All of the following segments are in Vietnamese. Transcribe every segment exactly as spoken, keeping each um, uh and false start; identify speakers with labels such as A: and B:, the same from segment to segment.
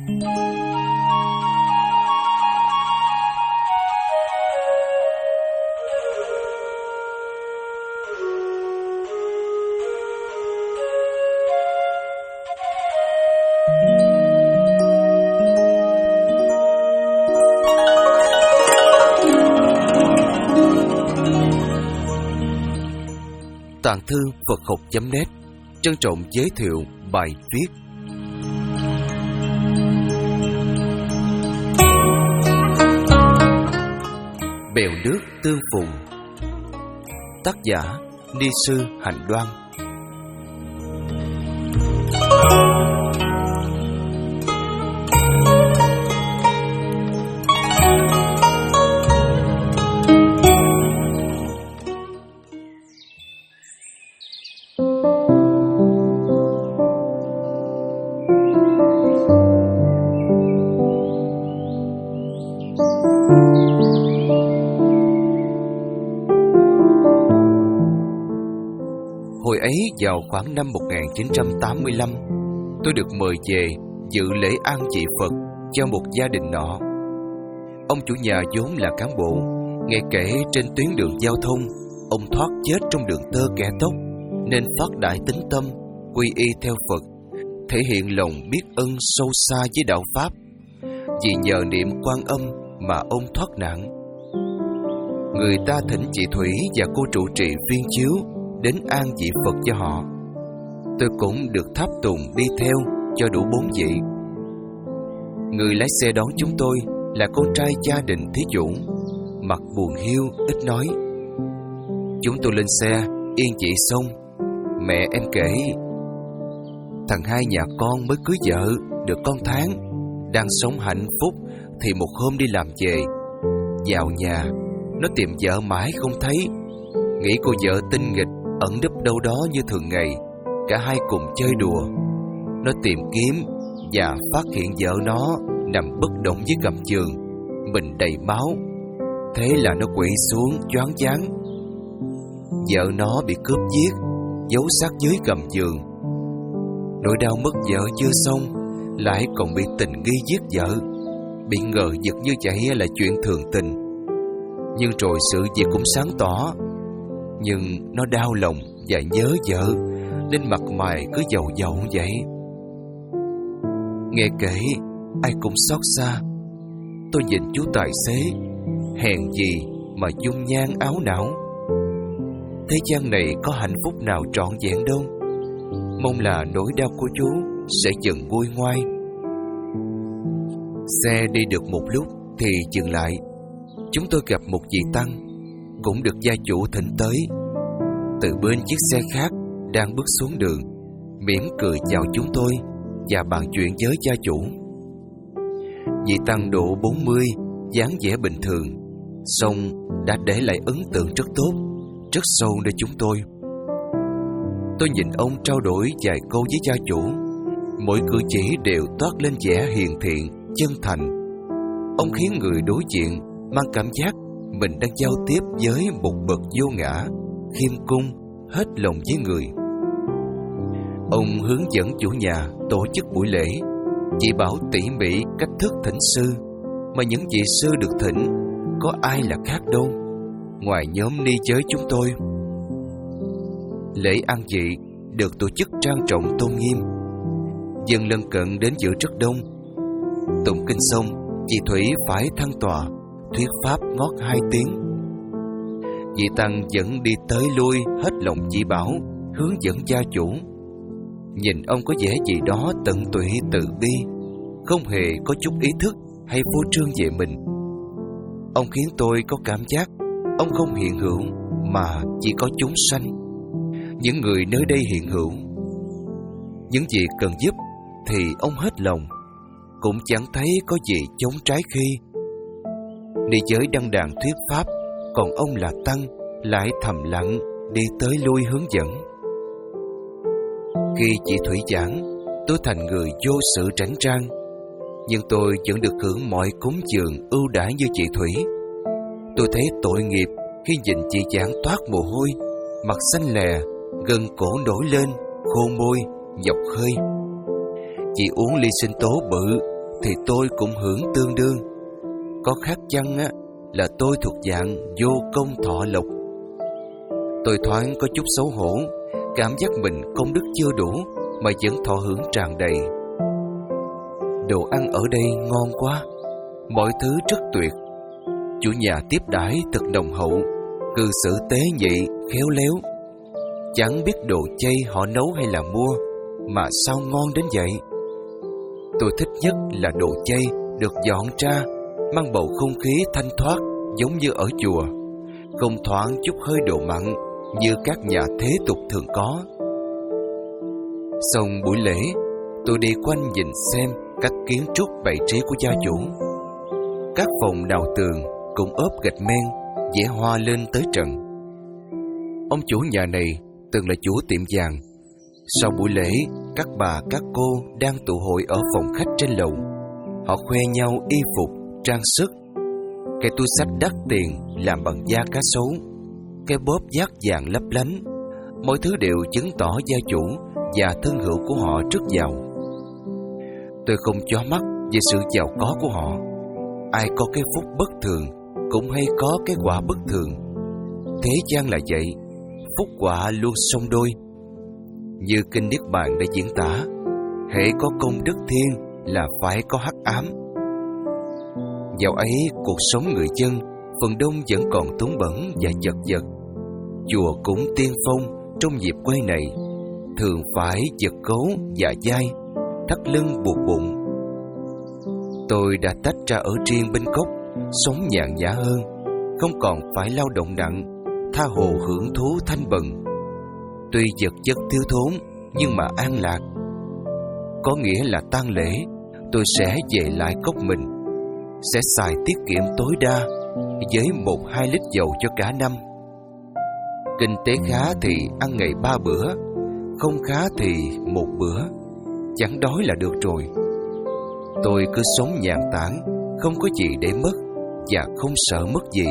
A: Tạng thư Phật học chấm net trân trọng giới thiệu bài viết Bèo nước tương phùng. Tác giả Ni sư Hạnh Đoan. Hồi ấy vào khoảng năm một nghìn chín trăm tám mươi lăm, tôi được mời về dự lễ an vị Phật cho một gia đình nọ. Ông chủ nhà vốn là cán bộ, nghe kể trên tuyến đường giao thông ông thoát chết trong đường tơ kẻ tóc, nên phát đại tín tâm quy y theo Phật, thể hiện lòng biết ơn sâu xa với đạo pháp. Vì nhờ niệm Quan Âm mà ông thoát nạn. Người ta thỉnh chị Thủy và cô trụ trì Viên Chiếu đến an vị Phật cho họ. Tôi cũng được tháp tùng đi theo cho đủ bốn vị. Người lái xe đón chúng tôi là con trai gia đình thí chủ, mặt buồn hiu, ít nói. Chúng tôi lên xe yên vị xong, mẹ em kể: thằng hai nhà con mới cưới vợ được con tháng, đang sống hạnh phúc thì một hôm đi làm về, vào nhà nó tìm vợ mãi không thấy, nghĩ cô vợ tinh nghịch ẩn núp đâu đó như thường ngày. Cả hai cùng chơi đùa. Nó tìm kiếm và phát hiện vợ nó nằm bất động dưới gầm giường, mình đầy máu. Thế là nó quỵ xuống choáng váng. Vợ nó bị cướp giết, giấu xác dưới gầm giường. Nỗi đau mất vợ chưa xong, lại còn bị tình nghi giết vợ. Bị ngờ vực như vậy là chuyện thường tình. Nhưng rồi sự việc cũng sáng tỏ. Nhưng nó đau lòng và nhớ vợ, nên mặt mày cứ dầu dầu vậy. Nghe kể ai cũng xót xa. Tôi nhìn chú tài xế, hèn gì mà dung nhan áo não. Thế gian này có hạnh phúc nào trọn vẹn đâu. Mong là nỗi đau của chú sẽ dần nguôi ngoai. Xe đi được một lúc thì dừng lại. Chúng tôi gặp một vị tăng, cũng được gia chủ thỉnh tới. Từ bên chiếc xe khác đang bước xuống đường, mỉm cười chào chúng tôi và bàn chuyện với gia chủ. Vị tăng độ bốn mươi, dáng vẻ bình thường, song đã để lại ấn tượng rất tốt, rất sâu nơi chúng tôi. Tôi nhìn ông trao đổi vài câu với gia chủ. Mỗi cử chỉ đều toát lên vẻ hiền thiện, chân thành. Ông khiến người đối diện mang cảm giác mình đang giao tiếp với một bậc vô ngã, khiêm cung, hết lòng với người. Ông hướng dẫn chủ nhà tổ chức buổi lễ, chỉ bảo tỉ mỉ cách thức thỉnh sư. Mà những vị sư được thỉnh có ai là khác đâu, ngoài nhóm ni giới chúng tôi. Lễ an vị được tổ chức trang trọng tôn nghiêm. Dân lân cận đến dự rất đông. Tụng kinh xong, chị Thủy phải thăng tọa thuyết pháp ngót hai tiếng. Vị tăng vẫn đi tới lui hết lòng chỉ bảo, hướng dẫn gia chủ. Nhìn ông có vẻ gì đó tận tụy từ bi, không hề có chút ý thức hay phô trương về mình. Ông khiến tôi có cảm giác ông không hiện hữu, mà chỉ có chúng sanh, những người nơi đây hiện hữu. Những gì cần giúp thì ông hết lòng, cũng chẳng thấy có gì chống trái khi ni giới đăng đàn thuyết pháp, còn ông là tăng lại thầm lặng đi tới lui hướng dẫn. Khi chị Thủy giảng, tôi thành người vô sự rảnh rang, nhưng tôi vẫn được hưởng mọi cúng dường ưu đãi như chị Thủy. Tôi thấy tội nghiệp khi nhìn chị giảng toát mồ hôi, mặt xanh lè, gân cổ nổi lên, khô môi, nhọc hơi. Chị uống ly sinh tố bự, thì tôi cũng hưởng tương đương. Có khác chăng á là tôi thuộc dạng vô công thọ lộc. Tôi thoáng có chút xấu hổ, cảm giác mình công đức chưa đủ mà vẫn thọ hưởng tràn đầy. Đồ ăn ở đây ngon quá, mọi thứ rất tuyệt. Chủ nhà tiếp đãi thật nồng hậu, cư xử tế nhị, khéo léo. Chẳng biết đồ chay họ nấu hay là mua mà sao ngon đến vậy. Tôi thích nhất là đồ chay được dọn ra, mang bầu không khí thanh thoát giống như ở chùa, không thoảng chút hơi đồ mặn như các nhà thế tục thường có. Xong buổi lễ, tôi đi quanh nhìn xem các kiến trúc bày trí của gia chủ. Các phòng đào tường cũng ốp gạch men, vẽ hoa lên tới trần. Ông chủ nhà này từng là chủ tiệm vàng. Sau buổi lễ, các bà các cô đang tụ hội ở phòng khách trên lầu. Họ khoe nhau y phục, trang sức. Cái túi xách đắt tiền làm bằng da cá sấu, cái bóp giác vàng lấp lánh, mọi thứ đều chứng tỏ gia chủ và thân hữu của họ rất giàu. Tôi không chó mắt về sự giàu có của họ. Ai có cái phúc bất thường cũng hay có cái quả bất thường. Thế gian là vậy, phúc quả luôn song đôi. Như kinh Niết Bàn đã diễn tả, hễ có công đức thiên là phải có hắc ám. Dạo ấy cuộc sống người dân phần đông vẫn còn túng bẩn và chật vật. Chùa cũng tiên phong trong dịp quay này, thường phải giật gấu dạ dai, thắt lưng buộc bụng. Tôi đã tách ra ở riêng bên cốc, sống nhàn nhã hơn, không còn phải lao động nặng, tha hồ hưởng thú thanh bần. Tuy vật chất thiếu thốn nhưng mà an lạc. Có nghĩa là tang lễ, tôi sẽ về lại cốc mình, sẽ xài tiết kiệm tối đa với một hai lít dầu cho cả năm. Kinh tế khá thì ăn ngày ba bữa, không khá thì một bữa, chẳng đói là được rồi. Tôi cứ sống nhàn tản, không có gì để mất và không sợ mất gì.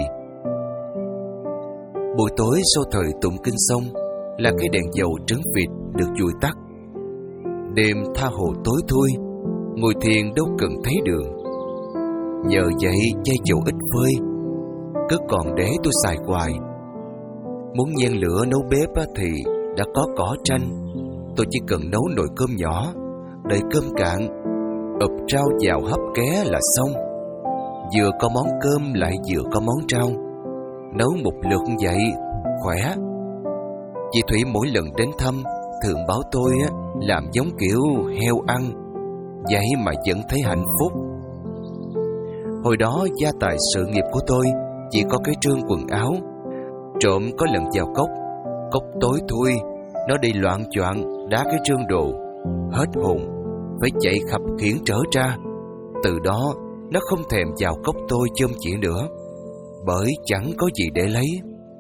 A: Buổi tối sau thời tụng kinh xong là cái đèn dầu trứng vịt được dụi tắt. Đêm tha hồ tối thui, ngồi thiền đâu cần thấy đường. Nhờ vậy chai dầu ít vơi, cứ còn để tôi xài hoài. Muốn nhen lửa nấu bếp thì đã có cỏ tranh. Tôi chỉ cần nấu nồi cơm nhỏ, đợi cơm cạn, ụp rau vào hấp ké là xong. Vừa có món cơm lại vừa có món rau. Nấu một lượt vậy khỏe. Chị Thủy mỗi lần đến thăm thường bảo tôi á, làm giống kiểu heo ăn, vậy mà vẫn thấy hạnh phúc. Hồi đó gia tài sự nghiệp của tôi chỉ có cái trương quần áo. Trộm có lần vào cốc, cốc tối thui, nó đi loạn choạng đá cái trương đồ, hết hồn, phải chạy khập khiễng trở ra. Từ đó nó không thèm vào cốc tôi chôm chỉ nữa, bởi chẳng có gì để lấy.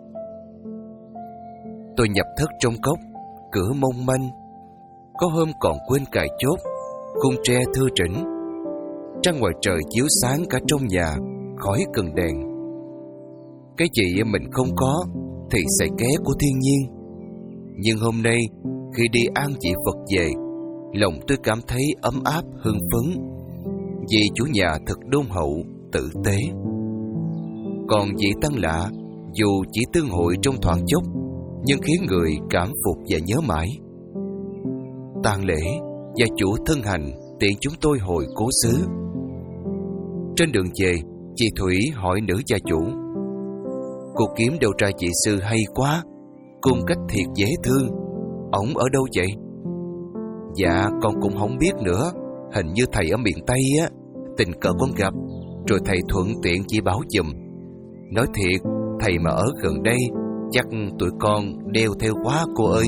A: Tôi nhập thất trong cốc, cửa mong manh. Có hôm còn quên cài chốt, khung tre thưa trĩnh. Trăng ngoài trời chiếu sáng cả trong nhà, khỏi cần đèn. Cái gì mình không có thì sẽ ké của thiên nhiên. Nhưng hôm nay khi đi an vị Phật về, lòng tôi cảm thấy ấm áp hưng phấn, vì chủ nhà thật đôn hậu, tử tế. Còn vị tăng lạ, dù chỉ tương hội trong thoáng chốc, nhưng khiến người cảm phục và nhớ mãi. Tang lễ, gia chủ thân hành tiện chúng tôi hồi cố xứ. Trên đường về, chị Thủy hỏi nữ gia chủ: "Cô kiếm đâu ra chị sư hay quá, cung cách thiệt dễ thương. Ổng ở đâu vậy?" "Dạ con cũng không biết nữa, hình như thầy ở miền Tây á, tình cờ con gặp, rồi thầy thuận tiện chỉ bảo giùm. Nói thiệt, thầy mà ở gần đây, chắc tụi con đeo theo quá cô ơi."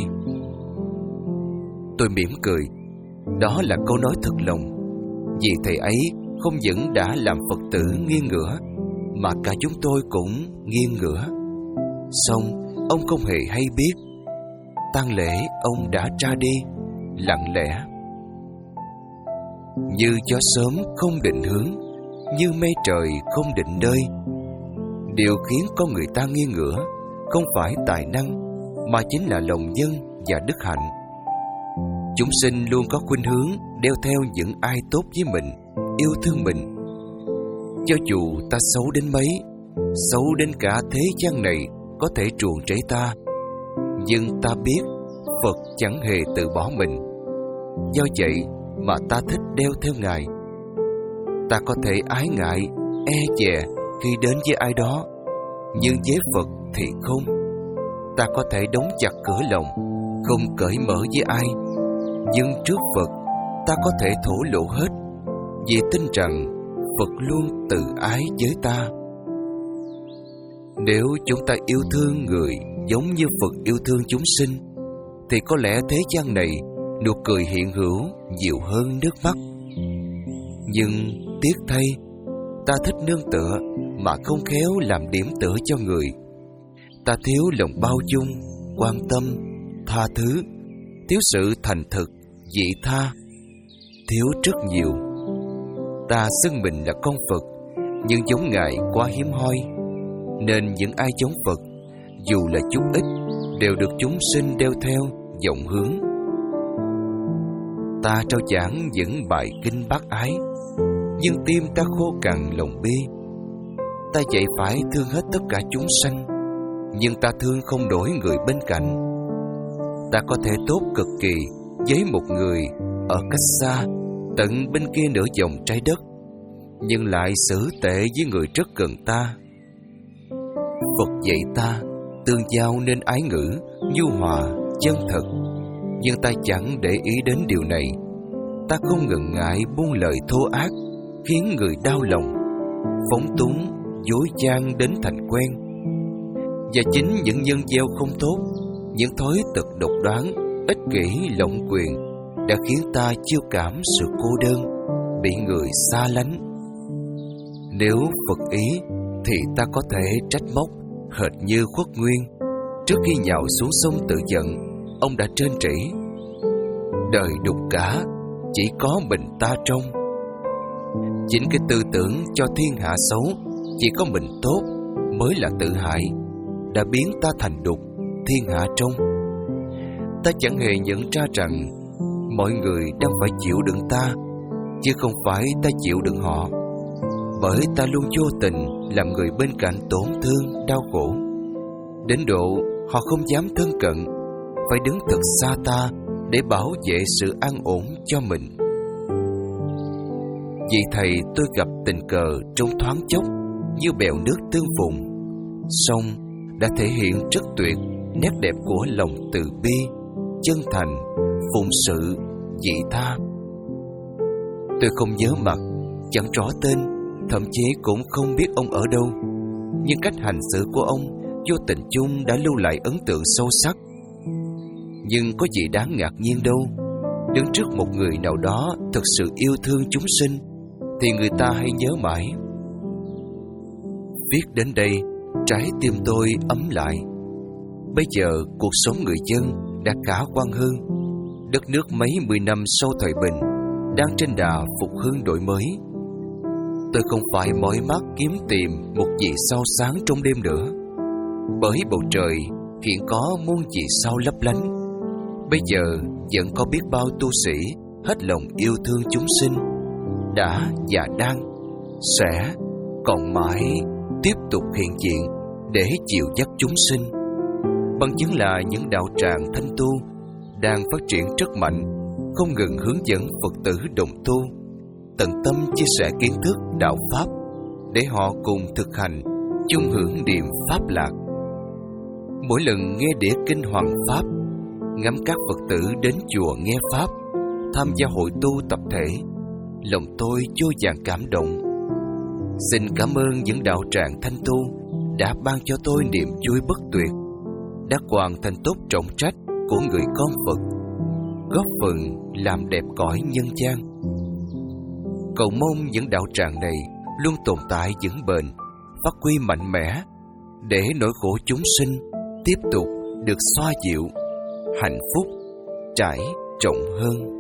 A: Tôi mỉm cười. Đó là câu nói thật lòng, vì thầy ấy không những đã làm Phật tử nghiêng ngửa, mà cả chúng tôi cũng nghiêng ngửa. Xong ông không hề hay biết, tang lễ ông đã ra đi lặng lẽ. Như gió sớm không định hướng, như mây trời không định nơi. Điều khiến con người ta nghiêng ngửa không phải tài năng, mà chính là lòng nhân và đức hạnh. Chúng sinh luôn có khuynh hướng đeo theo những ai tốt với mình, yêu thương mình. Cho dù ta xấu đến mấy, xấu đến cả thế gian này có thể truồng trễ ta, nhưng ta biết Phật chẳng hề từ bỏ mình. Do vậy mà ta thích đeo theo Ngài. Ta có thể ái ngại, e dè khi đến với ai đó, nhưng với Phật thì không. Ta có thể đóng chặt cửa lòng, không cởi mở với ai, nhưng trước Phật ta có thể thổ lộ hết, vì tin rằng Phật luôn từ ái với ta. Nếu chúng ta yêu thương người giống như Phật yêu thương chúng sinh, thì có lẽ thế gian này nụ cười hiện hữu nhiều hơn nước mắt. Nhưng tiếc thay, ta thích nương tựa mà không khéo làm điểm tựa cho người. Ta thiếu lòng bao dung, quan tâm, tha thứ, thiếu sự thành thực, vị tha, thiếu rất nhiều. Ta xưng mình là con Phật, nhưng giống Ngài quá hiếm hoi, nên những ai giống Phật, dù là chút ít, đều được chúng sinh đeo theo vọng hướng. Ta trao giảng những bài kinh bác ái, nhưng tim ta khô cằn lòng bi. Ta dạy phải thương hết tất cả chúng sanh, nhưng ta thương không đổi người bên cạnh. Ta có thể tốt cực kỳ với một người ở cách xa, tận bên kia nửa vòng trái đất, nhưng lại xử tệ với người rất gần ta. Phật dạy ta tương giao nên ái ngữ, nhu hòa, chân thật, nhưng ta chẳng để ý đến điều này. Ta không ngần ngại buông lời thô ác, khiến người đau lòng, phóng túng, dối gian đến thành quen. Và chính những nhân gieo không tốt, những thói tật độc đoán, ích kỷ, lộng quyền đã khiến ta chiêu cảm sự cô đơn, bị người xa lánh. Nếu Phật ý thì ta có thể trách móc hệt như Khuất Nguyên. Trước khi nhào xuống sông tự giận, ông đã trên trĩ: đời đục cả, chỉ có mình ta trong. Chính cái tư tưởng cho thiên hạ xấu, chỉ có mình tốt mới là tự hại, đã biến ta thành đục, thiên hạ trong. Ta chẳng hề nhận ra rằng mọi người đang phải chịu đựng ta, chứ không phải ta chịu đựng họ. Bởi ta luôn vô tình làm người bên cạnh tổn thương, đau khổ, đến độ họ không dám thân cận, phải đứng thật xa ta để bảo vệ sự an ổn cho mình. Vì thầy tôi gặp tình cờ trong thoáng chốc như bèo nước tương phùng, song đã thể hiện rất tuyệt nét đẹp của lòng từ bi, chân thành, phụng sự, vị tha. Tôi không nhớ mặt, chẳng rõ tên, thậm chí cũng không biết ông ở đâu, nhưng cách hành xử của ông vô tình chung đã lưu lại ấn tượng sâu sắc. Nhưng có gì đáng ngạc nhiên đâu. Đứng trước một người nào đó thực sự yêu thương chúng sinh, thì người ta hay nhớ mãi. Viết đến đây, trái tim tôi ấm lại. Bây giờ cuộc sống người dân đã khả quan hơn. Đất nước mấy mươi năm sau thời bình đang trên đà phục hưng đổi mới. Tôi không phải mỏi mắt kiếm tìm một vì sao sáng trong đêm nữa, bởi bầu trời hiện có muôn vì sao lấp lánh. Bây giờ vẫn có biết bao tu sĩ hết lòng yêu thương chúng sinh, đã và đang, sẽ còn mãi tiếp tục hiện diện để dìu dắt chúng sinh. Bằng chứng là những đạo tràng thanh tu đang phát triển rất mạnh, không ngừng hướng dẫn Phật tử đồng tu, tận tâm chia sẻ kiến thức đạo Pháp để họ cùng thực hành, chung hưởng niềm Pháp lạc. Mỗi lần nghe đĩa kinh Hoàng Pháp, ngắm các Phật tử đến chùa nghe Pháp, tham gia hội tu tập thể, lòng tôi vô vàn cảm động. Xin cảm ơn những đạo tràng thanh tu đã ban cho tôi niềm vui bất tuyệt, đã hoàn thành tốt trọng trách của người con Phật, góp phần làm đẹp cõi nhân gian. Cầu mong những đạo tràng này luôn tồn tại vững bền, phát huy mạnh mẽ, để nỗi khổ chúng sinh tiếp tục được xoa dịu, hạnh phúc trải rộng hơn.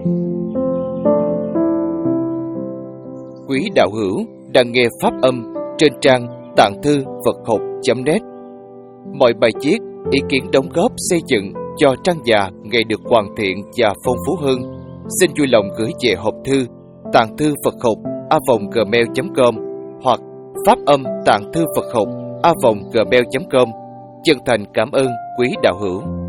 A: Quý đạo hữu đang nghe pháp âm trên trang tạng thư Phật học chấm net. Mọi bài viết, ý kiến đóng góp xây dựng cho trang già ngày được hoàn thiện và phong phú hơn, xin vui lòng gửi về hộp thư tạng thư Phật học a vòng gmail chấm com hoặc pháp âm tạng thư Phật học a vòng gmail chấm com. Chân thành cảm ơn quý đạo hữu.